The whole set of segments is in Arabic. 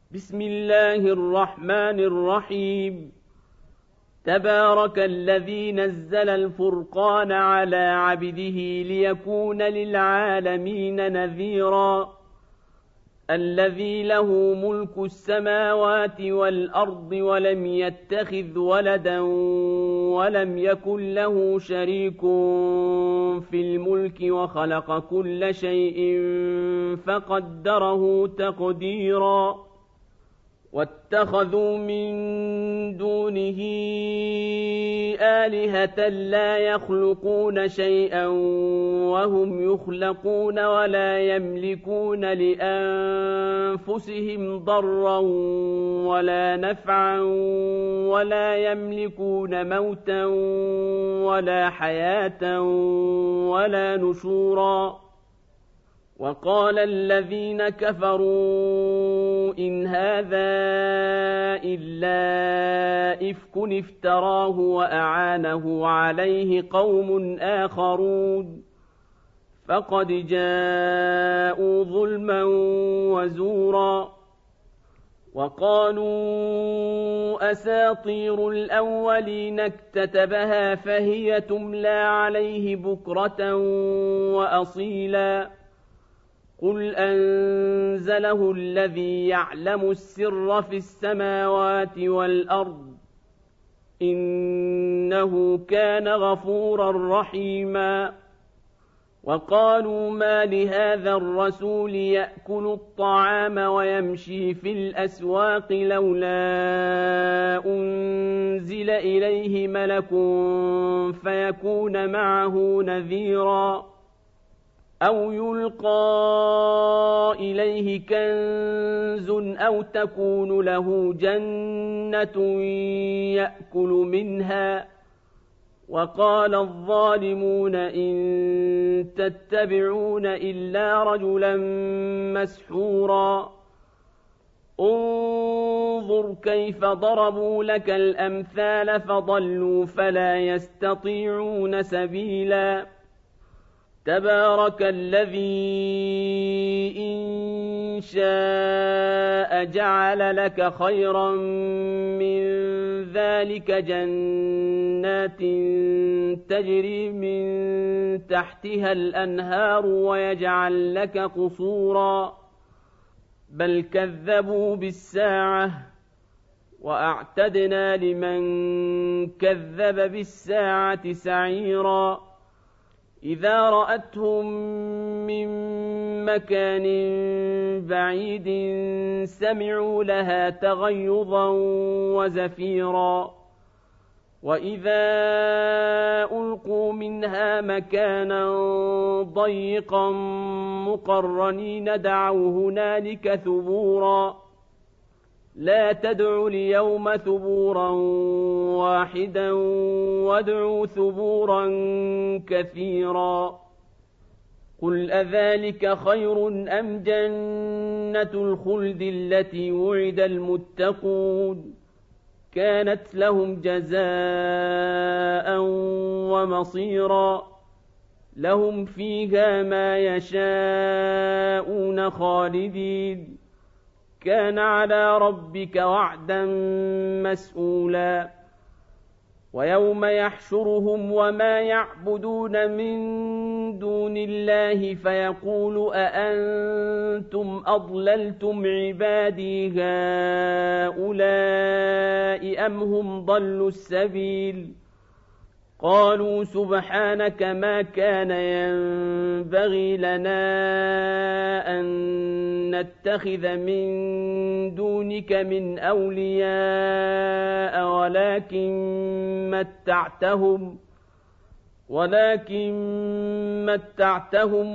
بسم الله الرحمن الرحيم. تبارك الذي نزل الفرقان على عبده ليكون للعالمين نذيرا الذي له ملك السماوات والأرض ولم يتخذ ولدا ولم يكن له شريك في الملك وخلق كل شيء فقدره تقديرا واتخذوا من دونه آلهة لا يخلقون شيئا وهم يخلقون ولا يملكون لأنفسهم ضرا ولا نفعا ولا يملكون موتا ولا حياة ولا نشورا. وقال الذين كفروا إن هذا إلا إفك افتراه وأعانه عليه قوم آخرون فقد جاءوا ظلما وزورا. وقالوا أساطير الأولين اكتتبها فهي تملى عليه بكرة وأصيلا قل أنزله الذي يعلم السر في السماوات والأرض إنه كان غفورا رحيما. وقالوا ما لهذا الرسول يأكل الطعام ويمشي في الأسواق لولا أنزل إليه ملك فيكون معه نذيرا أو يلقى إليه كنز أو تكون له جنة يأكل منها. وقال الظالمون إن تتبعون إلا رجلا مسحورا انظر كيف ضربوا لك الأمثال فضلوا فلا يستطيعون سبيلا. تبارك الذي إن شاء جعل لك خيرا من ذلك جنات تجري من تحتها الأنهار ويجعل لك قصورا بل كذبوا بالساعة وأعتدنا لمن كذب بالساعة سعيرا. إذا رأتهم من مكان بعيد سمعوا لها تغيظا وزفيرا وإذا ألقوا منها مكانا ضيقا مقرنين دعوا هنالك ثبورا لا تدعوا اليوم ثبورا واحدا وادعوا ثبورا كثيرا. قل أذلك خير أم جنة الخلد التي وعد المتقون كانت لهم جزاء ومصيرا لهم فيها ما يشاءون خالدين كان على ربك وعدا مسئولا. ويوم يحشرهم وما يعبدون من دون الله فيقول أأنتم أضللتم عبادي هؤلاء أم هم ضلوا السبيل قالوا سبحانك ما كان ينبغي لنا أن نتخذ من دونك من أولياء ولكن متعتهم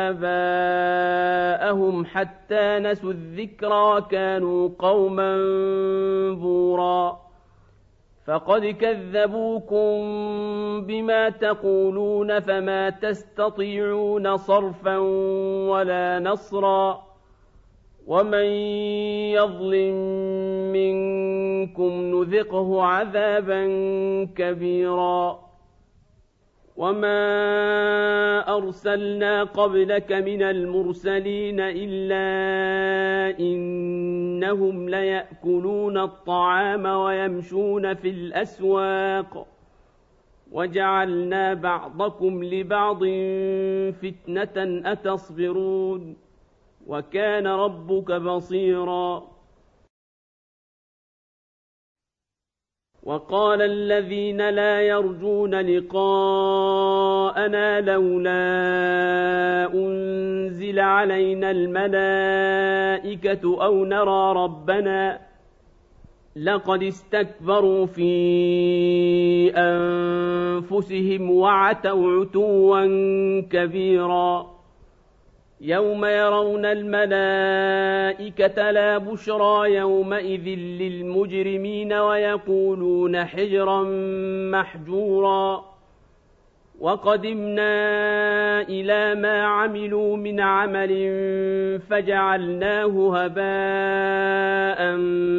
وآباءهم حتى نسوا الذكرى كانوا قوما بورا فقد كذبوكم بما تقولون فما تستطيعون صرفا ولا نصرا ومن يظلم منكم نذقه عذابا كبيرا. وما أرسلنا قبلك من المرسلين إلا إن إنهم ليأكلون الطعام ويمشون في الأسواق وجعلنا بعضكم لبعض فتنة أتصبرون وكان ربك بصيرا وقال الذين لا يرجون لقاءنا لولا أنزل علينا الملائكة أو نرى ربنا لقد استكبروا في أنفسهم وعتوا عتوا كبيرا يوم يرون الملائكة لا بشرى يومئذ للمجرمين ويقولون حجرا محجورا وقدمنا إلى ما عملوا من عمل فجعلناه هباء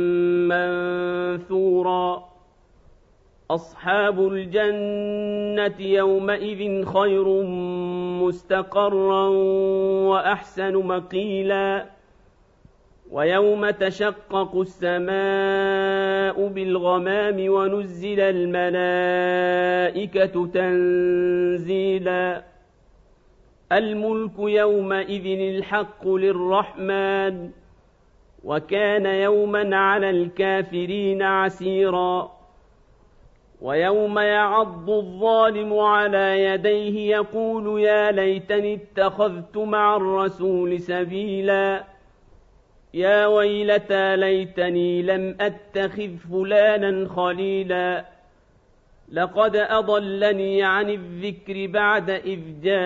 منثورا أصحاب الجنة يومئذ خير مستقرا وأحسن مقيلا ويوم تشقق السماء بالغمام ونزل الملائكة تنزيلا الملك يومئذ الحق للرحمن وكان يوما على الكافرين عسيرا ويوم يعض الظالم على يديه يقول يا ليتني اتخذت مع الرسول سبيلا يا ويلتى ليتني لم أتخذ فلانا خليلا لقد أضلني عن الذكر بعد إذ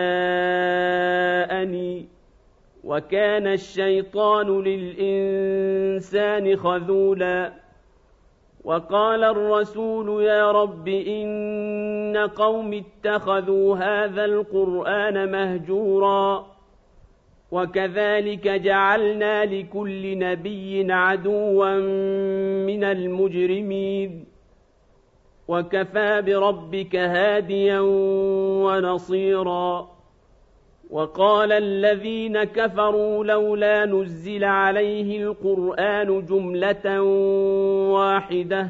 جاءني وكان الشيطان للإنسان خذولا وقال الرسول يا رب إن قوم اتخذوا هذا القرآن مهجورا وكذلك جعلنا لكل نبي عدوا من المجرمين وكفى بربك هاديا ونصيرا وقال الذين كفروا لولا نزل عليه القرآن جملة واحدة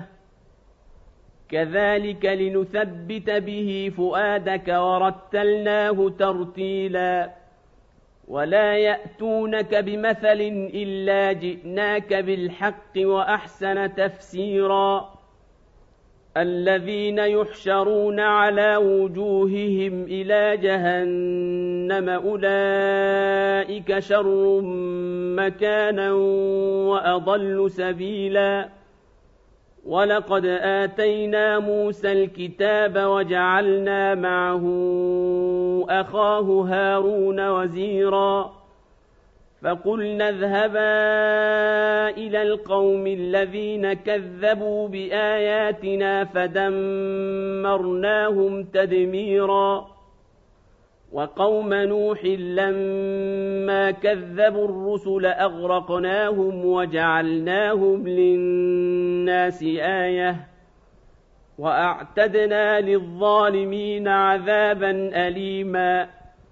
كذلك لنثبت به فؤادك ورتلناه ترتيلا ولا يأتونك بمثل إلا جئناك بالحق وأحسن تفسيرا الذين يحشرون على وجوههم إلى جهنم أولئك شر مكانا وأضل سبيلا ولقد آتينا موسى الكتاب وجعلنا معه أخاه هارون وزيرا فقلنا اذهبا إلى القوم الذين كذبوا بآياتنا فدمرناهم تدميرا وقوم نوح لما كذبوا الرسل أغرقناهم وجعلناهم للناس آية وأعتدنا للظالمين عذابا أليما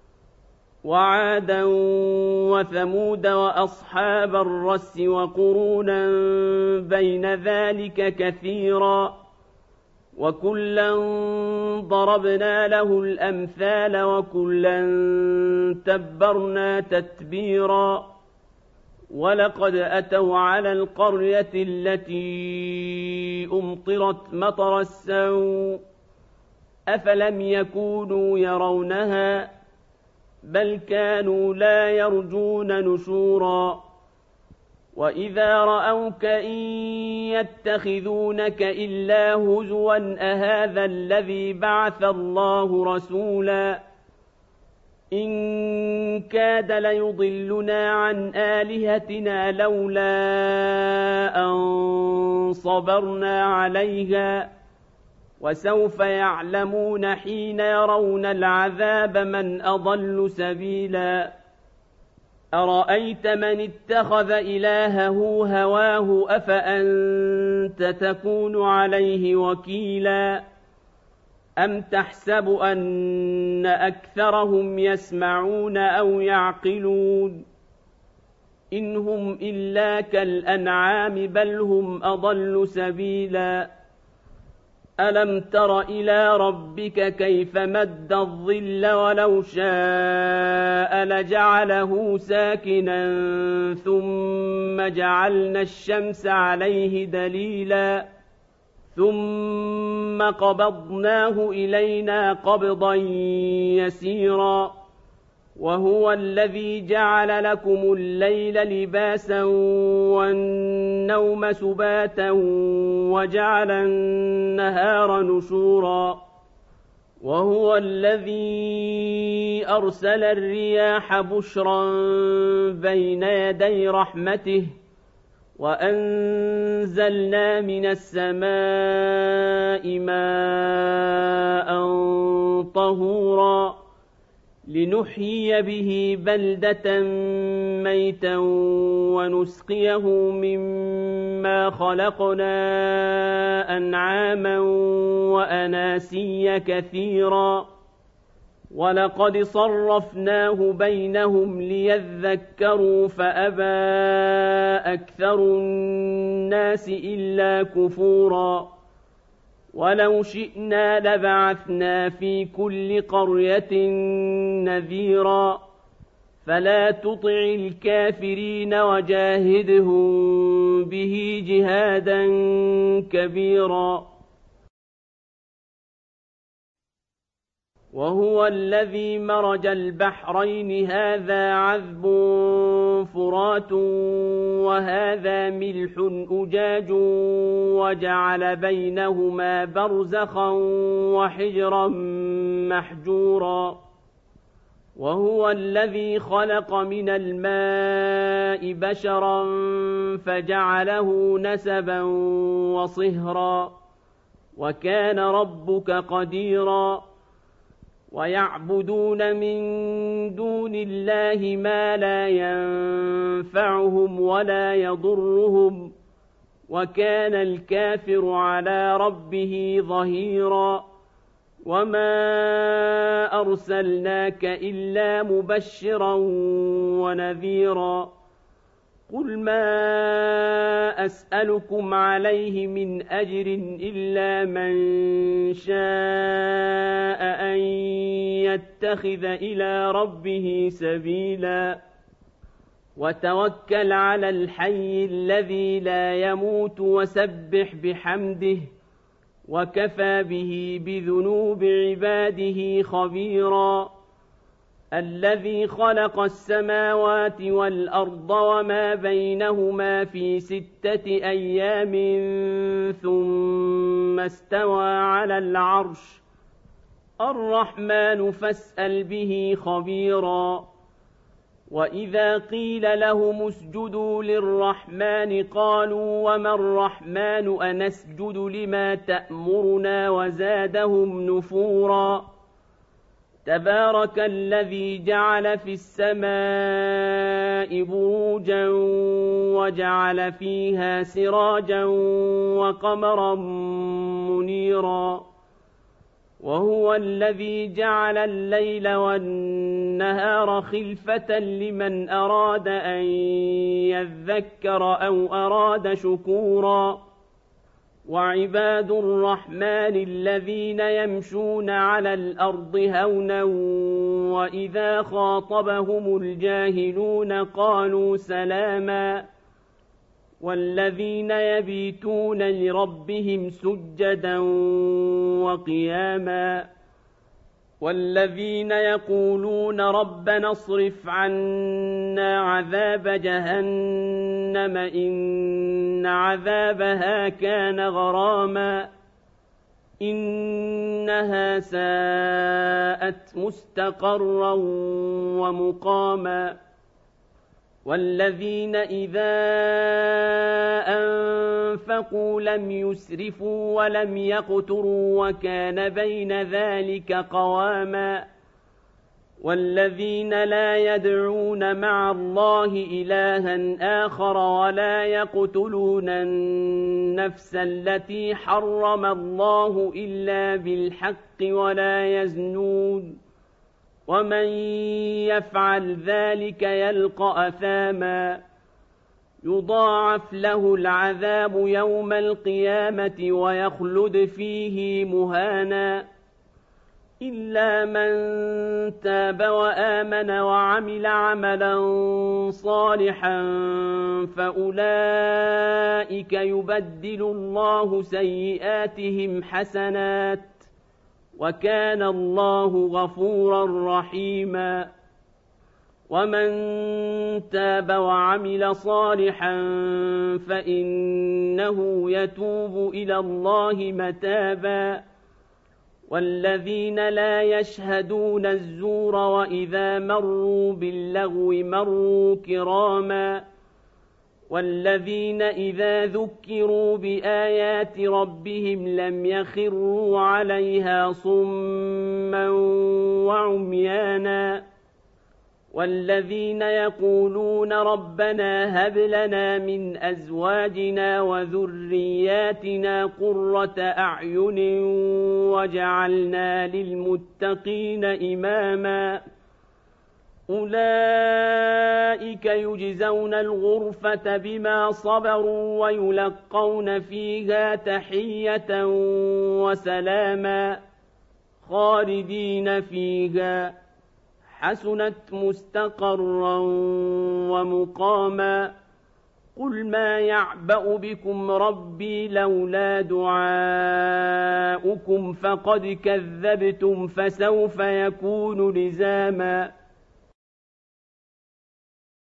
وعادا وثمود وأصحاب الرس وقرونا بين ذلك كثيرا وكلا ضربنا له الأمثال وكلا تبرنا تتبيرا ولقد أتوا على القرية التي أمطرت مطر السوء أفلم يكونوا يرونها بل كانوا لا يرجون نشورا وإذا رأوك إن يتخذونك إلا هزوا أهذا الذي بعث الله رسولا إن كاد ليضلنا عن آلهتنا لولا أن صبرنا عليها وسوف يعلمون حين يرون العذاب من أضل سبيلا أرأيت من اتخذ إلهه هواه أفأنت تكون عليه وكيلا أم تحسب أن أكثرهم يسمعون أو يعقلون إن هم إلا كالأنعام بل هم أضل سبيلا ألم تر إلى ربك كيف مد الظل ولو شاء لجعله ساكنا ثم جعلنا الشمس عليه دليلا ثم قبضناه إلينا قبضا يسيرا وهو الذي جعل لكم الليل لباسا والنوم سباتا وجعل النهار نشورا وهو الذي أرسل الرياح بشرا بين يدي رحمته وأنزلنا من السماء ماء طهورا لنحيي به بلدة ميتا ونسقيه مما خلقنا أنعاما وأناسيا كثيرا ولقد صرفناه بينهم ليذكروا فأبى أكثر الناس إلا كفورا ولو شئنا لبعثنا في كل قرية نذيرا فلا تطع الكافرين وجاهدهم به جهادا كبيرا وهو الذي مرج البحرين هذا عذب فرات وهذا ملح أجاج وجعل بينهما برزخا وحجرا محجورا وهو الذي خلق من الماء بشرا فجعله نسبا وصهرا وكان ربك قديرا ويعبدون من دون الله ما لا ينفعهم ولا يضرهم وكان الكافر على ربه ظهيرا وما أرسلناك إلا مبشرا ونذيرا قل ما أسألكم عليه من أجر إلا من شاء أن يتخذ إلى ربه سبيلا وتوكل على الحي الذي لا يموت وسبح بحمده وكفى به بذنوب عباده خبيرا الذي خلق السماوات والأرض وما بينهما في 6 أيام ثم استوى على العرش الرحمن فاسأل به خبيرا وإذا قيل لهم اسجدوا للرحمن قالوا وما الرحمن أنسجد لما تأمرنا وزادهم نفورا تبارك الذي جعل في السماء بروجا وجعل فيها سراجا وقمرا منيرا وهو الذي جعل الليل والنهار خلفة لمن أراد أن يذكر أو أراد شكورا وعباد الرحمن الذين يمشون على الأرض هونا وإذا خاطبهم الجاهلون قالوا سلاما والذين يبيتون لربهم سجدا وقياما والذين يقولون ربنا اصرف عنا عذاب جهنم إن عذابها كان غراما إنها ساءت مستقرا ومقاما والذين إذا أنفقوا لم يسرفوا ولم يقتروا وكان بين ذلك قواما والذين لا يدعون مع الله إلها آخر ولا يقتلون النفس التي حرم الله إلا بالحق ولا يزنون ومن يفعل ذلك يلقى أثاما يضاعف له العذاب يوم القيامة ويخلد فيه مهانا إلا من تاب وآمن وعمل عملا صالحا فأولئك يبدل الله سيئاتهم حسنات وكان الله غفورا رحيما ومن تاب وعمل صالحا فإنه يتوب إلى الله متابا والذين لا يشهدون الزور وإذا مروا باللغو مروا كراما والذين إذا ذكروا بآيات ربهم لم يخروا عليها صما وعميانا والذين يقولون ربنا هب لنا من أزواجنا وذرياتنا قرة أعين وجعلنا للمتقين إماما أولئك يجزون الغرفة بما صبروا ويلقون فيها تحية وسلاما خالدين فيها حسنت مستقرا ومقاما قل ما يعبأ بكم ربي لولا دعاؤكم فقد كذبتم فسوف يكون لزاما